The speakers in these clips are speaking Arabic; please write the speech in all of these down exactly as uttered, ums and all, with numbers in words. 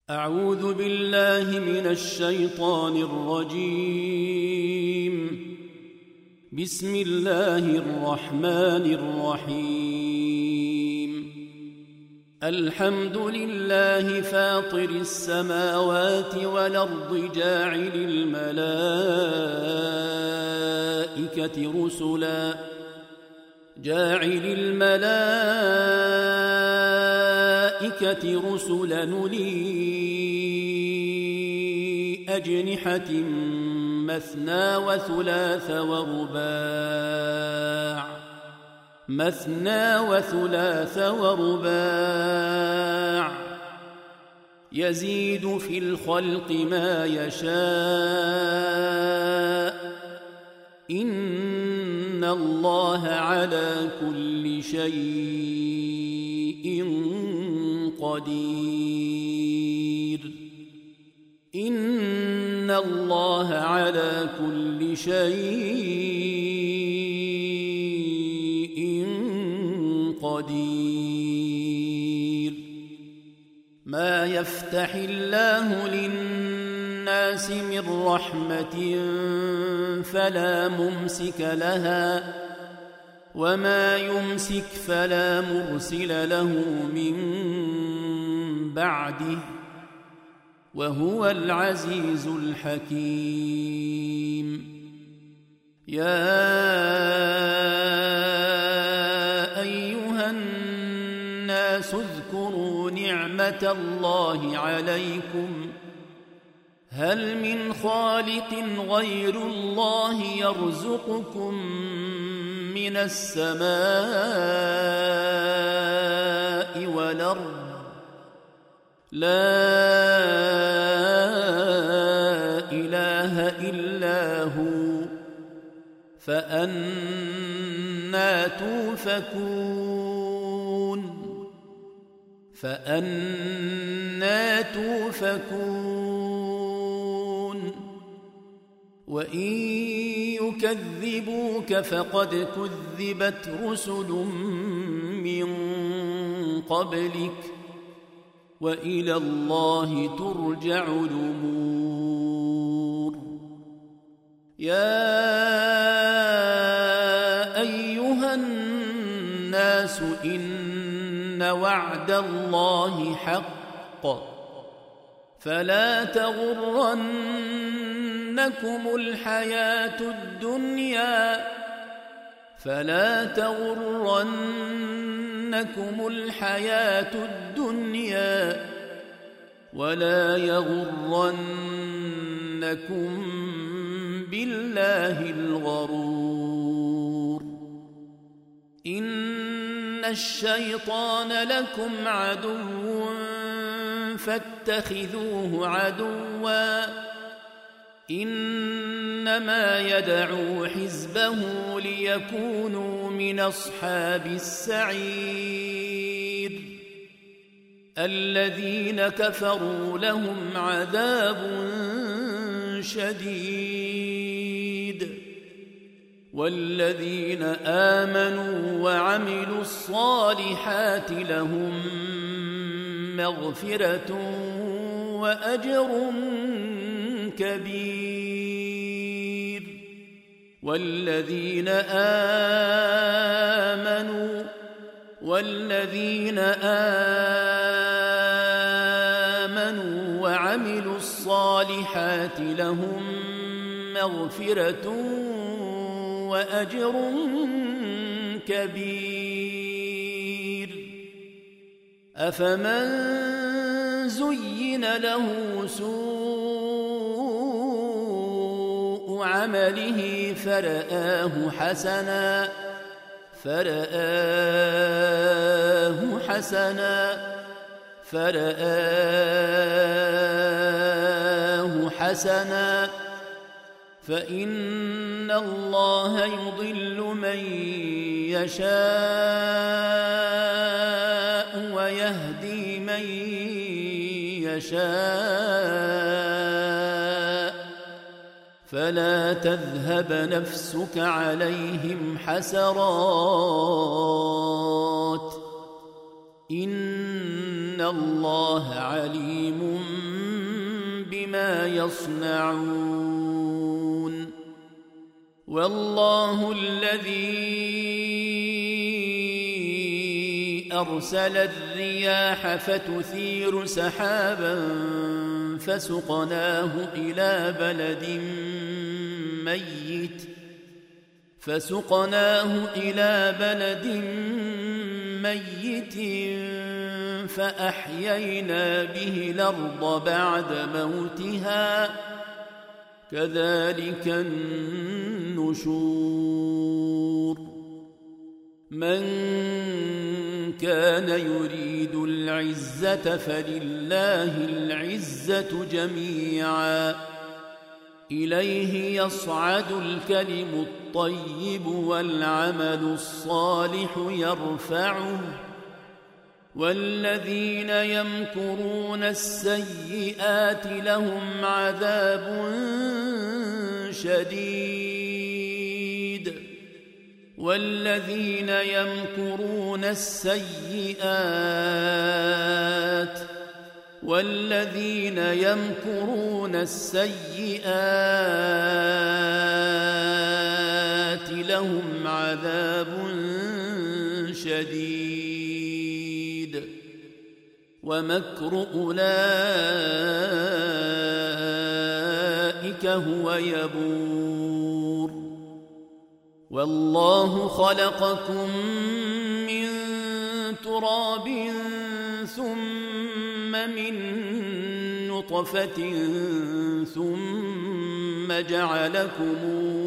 أعوذ بالله من الشيطان الرجيم. بسم الله الرحمن الرحيم. الحمد لله فاطر السماوات والأرض جاعل الملائكة رسلا جاعل الملائكة رسلا أولي أجنحة مثنى وثلاث ورباع مثنى وثلاث ورباع يزيد في الخلق ما يشاء إن الله على كل شيء قدير إن الله على كل شيء قدير. ما يفتح الله للناس من رحمة فلا ممسك لها وما يمسك فلا مرسل له من بعده وهو العزيز الحكيم. يا أيها الناس اذكروا نعمة الله عليكم هل من خالق غير الله يرزقكم من السماء والأرض لا إله إلا هو فأنى توفكون فأنى توفكون. وإن يكذبوك فقد كذبت رسل من قبلك وإلى الله ترجع الأمور. يا أيها الناس إن وعد الله حق فلا تغرنكم الحياة الدنيا فلا تغرنكم الحياة الدنيا ولا يغرنكم بالله الغرور. إن الشيطان لكم عدو فاتخذوه عدوا إنما يدعو حزبه ليكونوا من أصحاب السعير. الذين كفروا لهم عذاب شديد والذين آمنوا وعملوا الصالحات لهم مغفرة وأجر كبير. والذين آمنوا والذين آمنوا وعملوا الصالحات لهم مغفرة وأجر كبير. أفمن زين له سوء عمله فرآه حسنا فرآه حسنا فرآه حسنا فإن الله يضل من يشاء ويهدي من يشاء فلا تذهب نفسك عليهم حسرات إن الله عليم بما يصنعون والله الذي أرسل الرياح فتثير سحابا فسقناه إلى بلد ميت فسقناه إلى بلد ميت فأحيينا به الأرض بعد موتها كذلك النشور من كان يريد العزة فلله العزة جميعا إليه يصعد الكلم الطيب والعمل الصالح يرفعه والذين يمكرون السيئات لهم عذاب شديد والذين يمكرون السيئات والذين يمكرون السيئات لهم عذاب شديد ومكر أولئك هو يبور والله خلقكم من تراب ثم من نطفة ثم جعلكم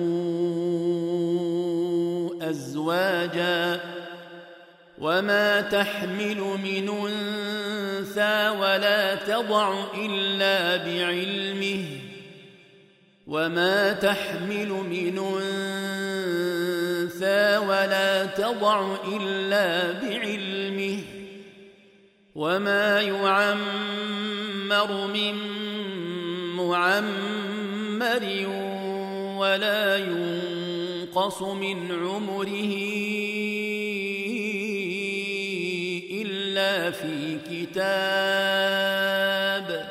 أزواجا وما تحمل من أنثى ولا تضع إلا بعلمه وما تحمل من أنثى ولا تضع إلا بعلمه وما يعمر من معمر ولا ينقص من عمره إلا في كتاب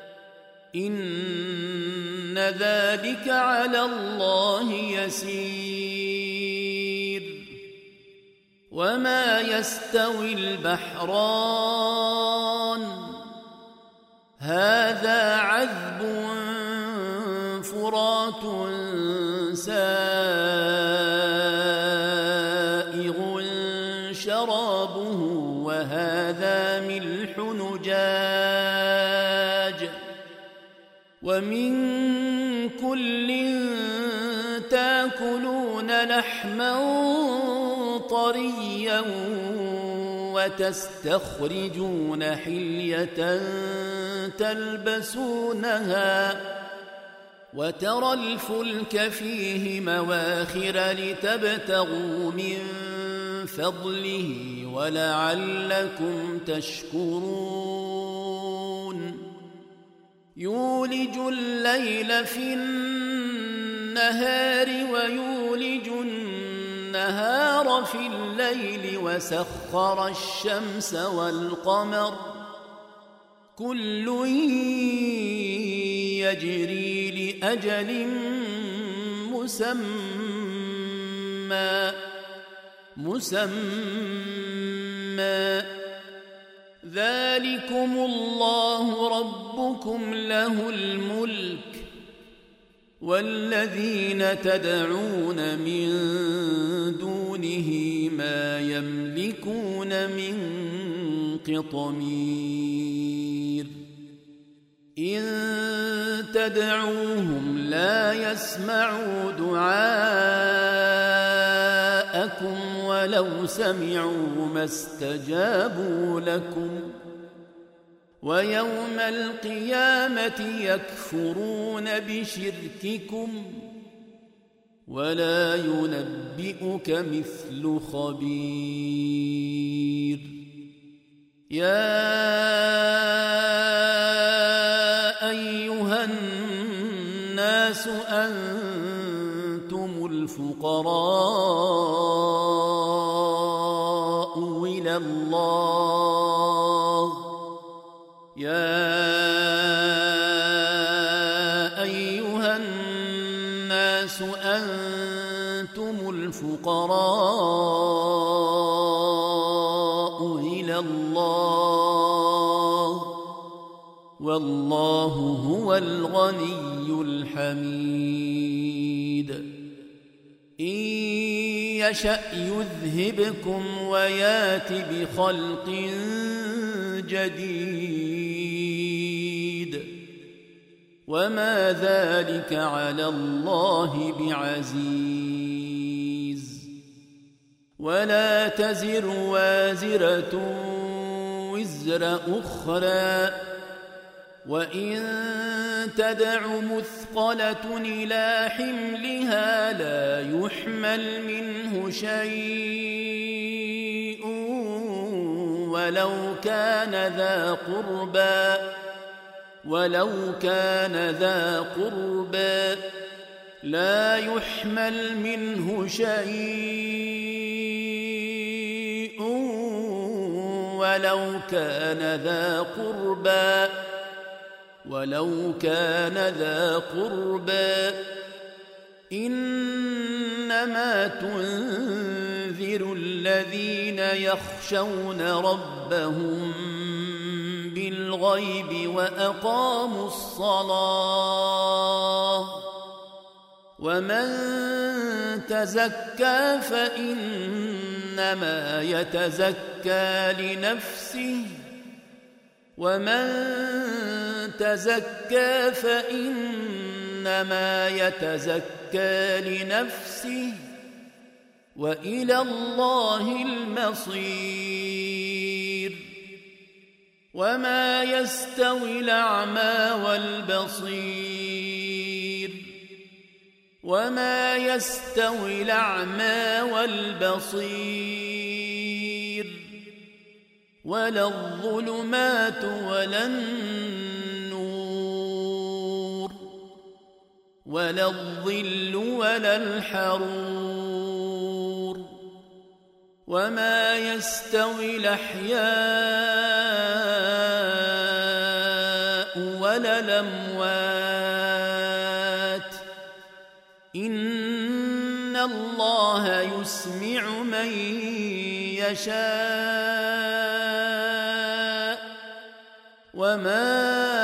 إن ذلك على الله يسير وما يستوي البحران هذا عذب فرات سائغ شرابه وهذا ملح نجاج ومن كل تاكلون لحما طريا وتستخرجون حلية تلبسونها وترى الفلك فيه مواخر لتبتغوا من فضله ولعلكم تشكرون يولج الليل في النهار ويولج النهار في الليل وسخر الشمس والقمر كل يجري لأجل مسمى مسمى ذلكم الله ربكم له الملك والذين تدعون من دونه ما يملكون من قطمير إن تدعوهم لا يسمعوا دعاءكم ولو سمعوا ما استجابوا لكم ويوم القيامة يكفرون بشرككم ولا ينبئك مثل خبير يا أيها الناس أنتم الفقراء إلى الله يا الناس أنتم الفقراء إلى الله والله هو الغني الحميد إن يشأ يذهبكم ويات بخلق جديد وما ذلك على الله بعزيز ولا تزر وازرة وزر أخرى وإن تدع مثقلة إلى حملها لا يحمل منه شيء ولو كان ذا قربى ولو كان ذا قربى لا يحمل منه شيء ولو كان ذا قربى ولو كان ذا قربى إنما تنذر الذين يخشون ربهم بالغيب وأقاموا الصلاة ومن تزكى فإنما يتزكى لنفسه ومن تزكى فإنما يتزكى لنفسه وإلى الله المصير وما يستوي الأعمى والبصير وما يستوي الأعمى والبصير ولا الظلمات ولا النور ولا الظل ولا الحرور وما يستوي الأحياء ولا الأموات إن الله يسمع من يشاء وما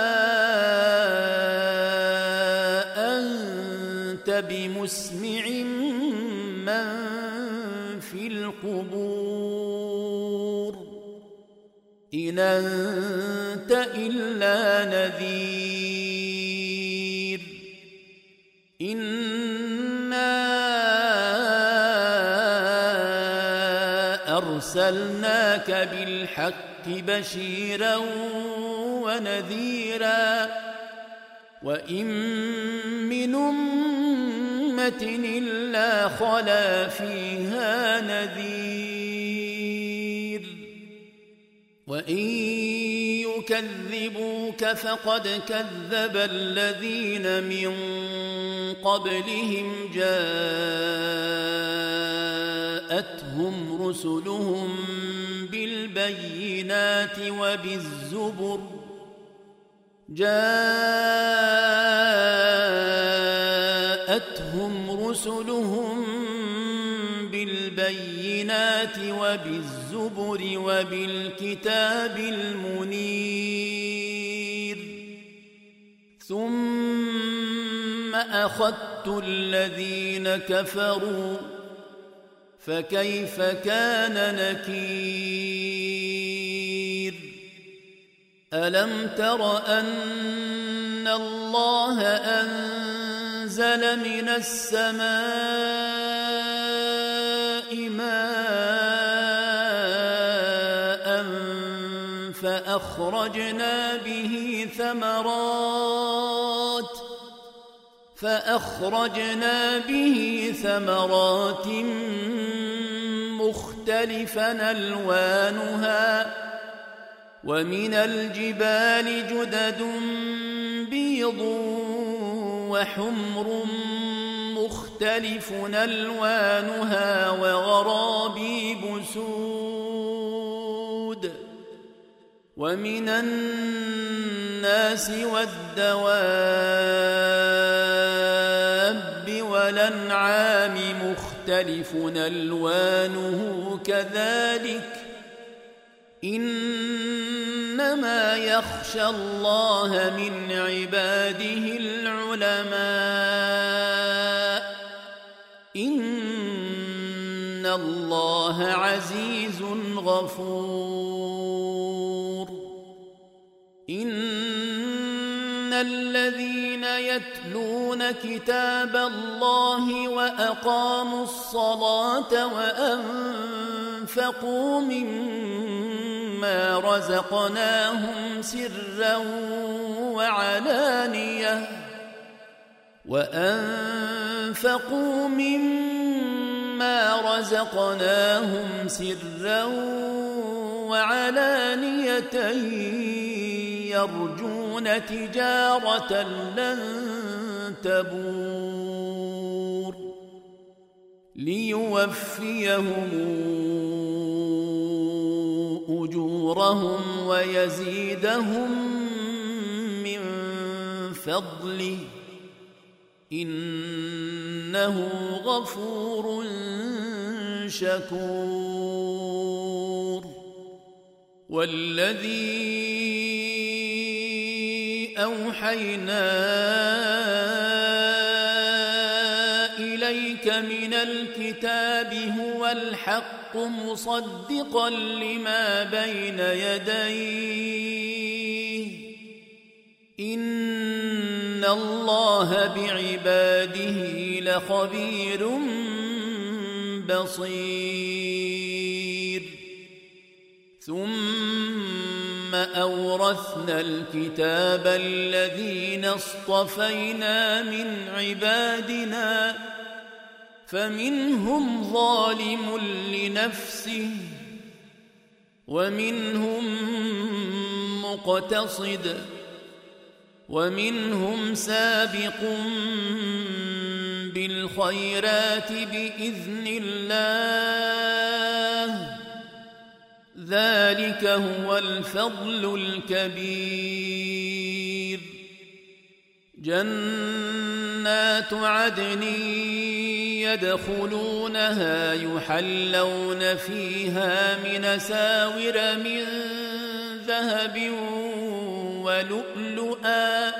أنت بمسمع من في القبور إن أنت إلا نذير إنا أرسلناك بالحق بشيرا ونذيرا وإن من أمة إلا خلا فيها نذير وإن يكذبوك فقد كذب الذين من قبلهم جاءتهم رسلهم بالبينات وبالزبر جاءتهم رسلهم بالبينات وبالزبر وبالكتاب المنير ثم أخذت الذين كفروا فكيف كان نكير ألم تر أن الله أنزل من السماء ماء فأخرجنا به ثمرات فأخرجنا به ثمرات مختلفا ألوانها ومن الجبال جدد بيض وحمر مختلف ألوانها وغرابيب سود ومن الناس والدواب والأنعام مختلف ألوانه كذلك إنما يخشى الله من عباده العلماء إن الله عزيز غفور إن الذين يتلون كتاب الله وأقاموا الصلاة وأنفقوا مما رزقناهم سرا وعلانية وأنفقوا مما رزقناهم سرا وعلانية يرجون تجارة لن تبور ليوفيهم أجورهم ويزيدهم من فضله إنه غفور شكور والذي أوحينا إليك من الكتاب هو الحق مصدقا لما بين يديه إن الله بعباده لخبير بصير ثم أورثنا الكتاب الذين اصطفينا من عبادنا فمنهم ظالم لنفسه ومنهم مقتصد ومنهم سابق بالخيرات بإذن الله ذلك هو الفضل الكبير جنات عدن يدخلونها يحلون فيها من أساور من ذهب ولؤلؤا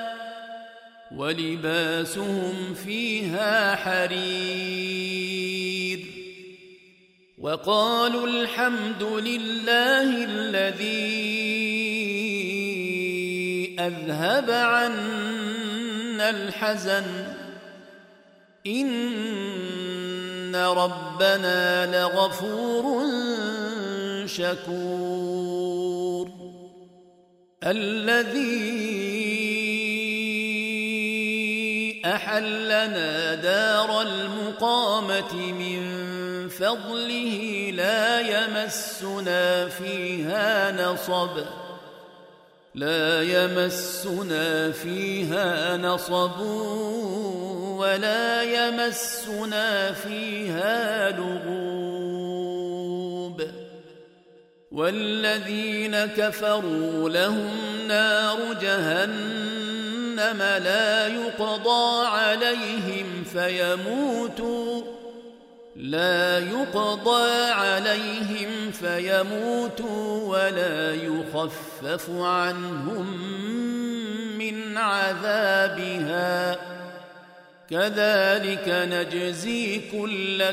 ولباسهم فيها حرير وقالوا الحمد لله الذي أذهب عنا الحزن إن ربنا لغفور شكور الذي أحلنا دار المقامة من فضله لا يمسنا فيها نصب لا يمسنا فيها نصب ولا يمسنا فيها لغوب والذين كفروا لهم نار جهنم لا يقضى عليهم فيموتوا لا يقضى عليهم فيموتوا ولا يخفف عنهم من عذابها كذلك نجزي كل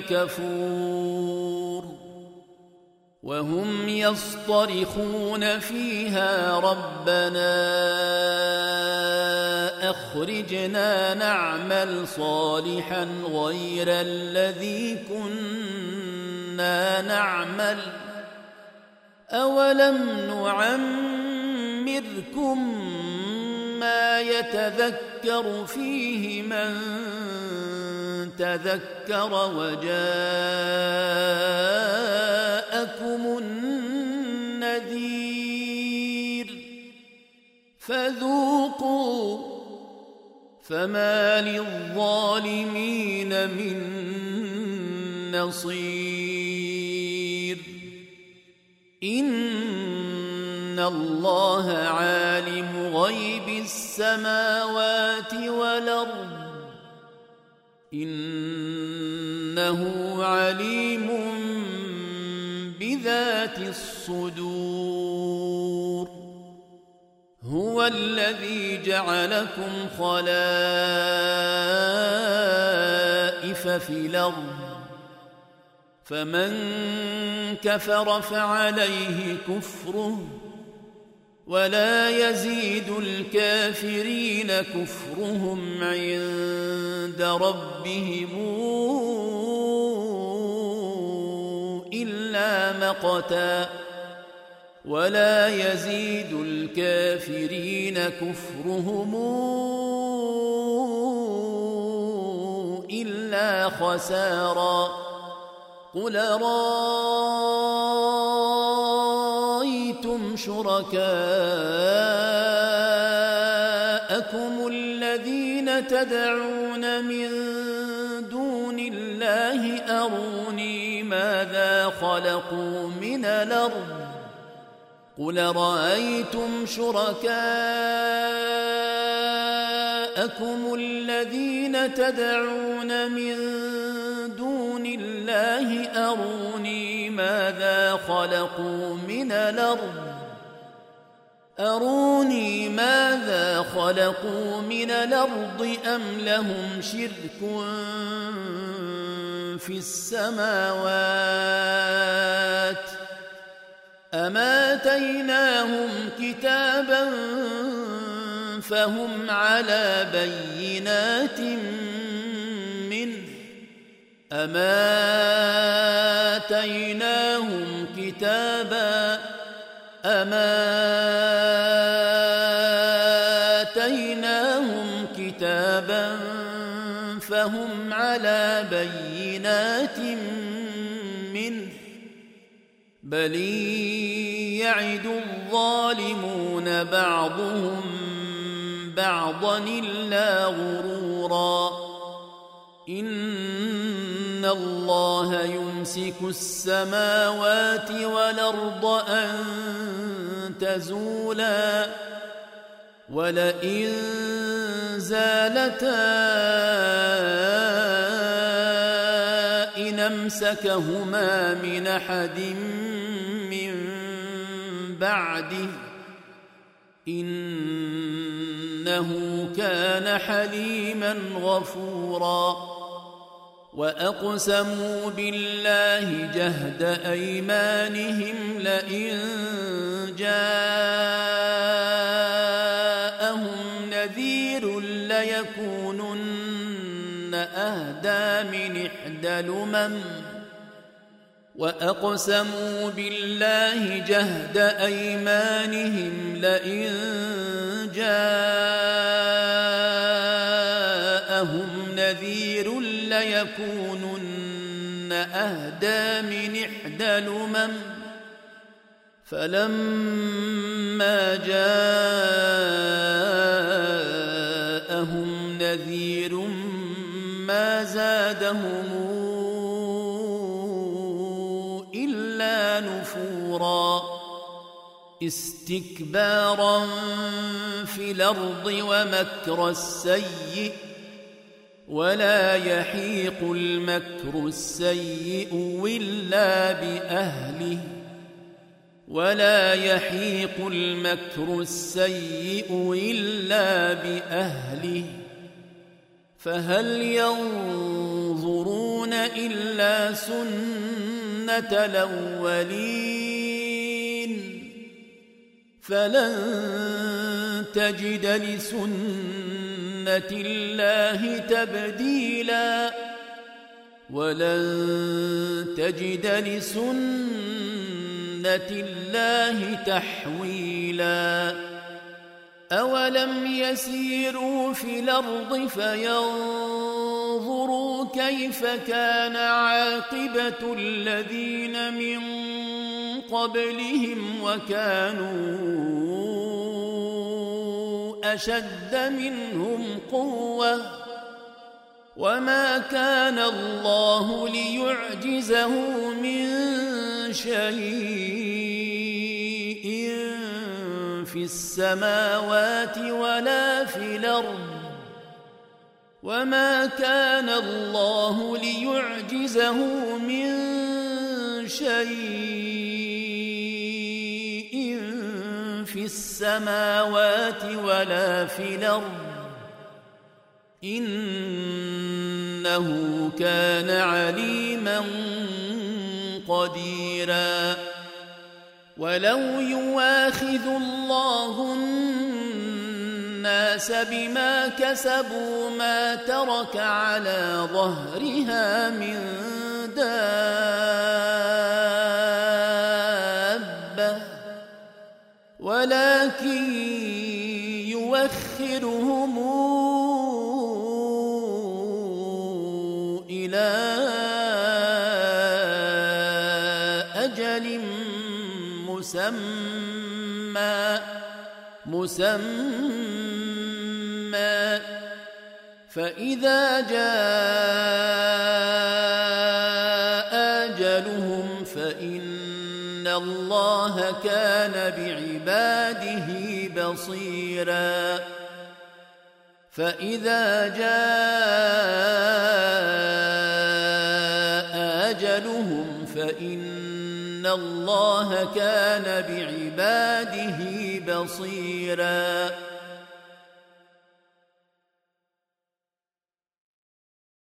كفور وهم يصطرخون فيها ربنا أخرجنا نعمل صالحا غير الذي كنا نعمل أولم نعمركم ما يتذكر فيه من تذكر وجاءكم النذير فذوقوا فما للظالمين من نصير إن الله عالم غيب السماوات والأرض إنه عليم بذات الصدور. هو الذي جعلكم خلائف في الأرض، فمن كفر فعليه كفره، ولا يزيد الكافرين كفرهم عند ربهم إلا مقتا، ولا يزيد الكافرين كفرهم إلا خسارا. قل رأيتم شركاءكم الذين تدعون من دون الله أروني ماذا خلقوا من الأرض. قل رأيتم شركاءكم الذين تدعون من دون الله أروني ماذا خلقوا من الأرض أروني ماذا خلقوا من الأرض أم لهم شرك في السماوات أم آتيناهم كتابا فهم على بينات منه أم آتيناهم كتابا أم آتيناهم كتابا فهم على بينات منه بل يعد الظالمون بعضهم بعضا إلا غرورا. إن الله يمسك السماوات والأرض أن تزولا ولئن زالتا إن أمسكهما من أحد من بعده إنه كان حليما غفورا. وأقسموا بالله جهد أيمانهم لئن جاءهم نذير ليكونن أهدى من إحدى الأمم وأقسموا بالله جهد أيمانهم لئن جاءهم نذير ليكونن أهدى من إحدى الأمم فلما جاءهم نذير ما زادهم إلا نفورا استكبارا في الأرض ومكر السيء ولا يحيق المكر السيء إلا بأهله ولا يحيق المكر السيء إلا بأهله فهل ينظرون إلا سنة الأولين فلن تجد لسنة الله تبديلا ولن تجد لسنة الله تحويلا أولم يسيروا في الأرض فينظروا كيف كان عاقبة الذين من قبلهم وكانوا أشد منهم قوة وما كان الله ليعجزه من شيء في السماوات ولا في الأرض وما كان الله ليعجزه من شيء في السماوات ولا في الأرض إنه كان عليما قديرا. ولو يواخذ الله الناس بما كسبوا ما ترك على ظهرها من دابة ولكن يوخرهم إلى أجل مسمى مسمى فإذا جاء أجلهم فإن الله كان بعباده بصيرا. فإذا جاء أجلهم فإن الله كان بعباده بصيرا.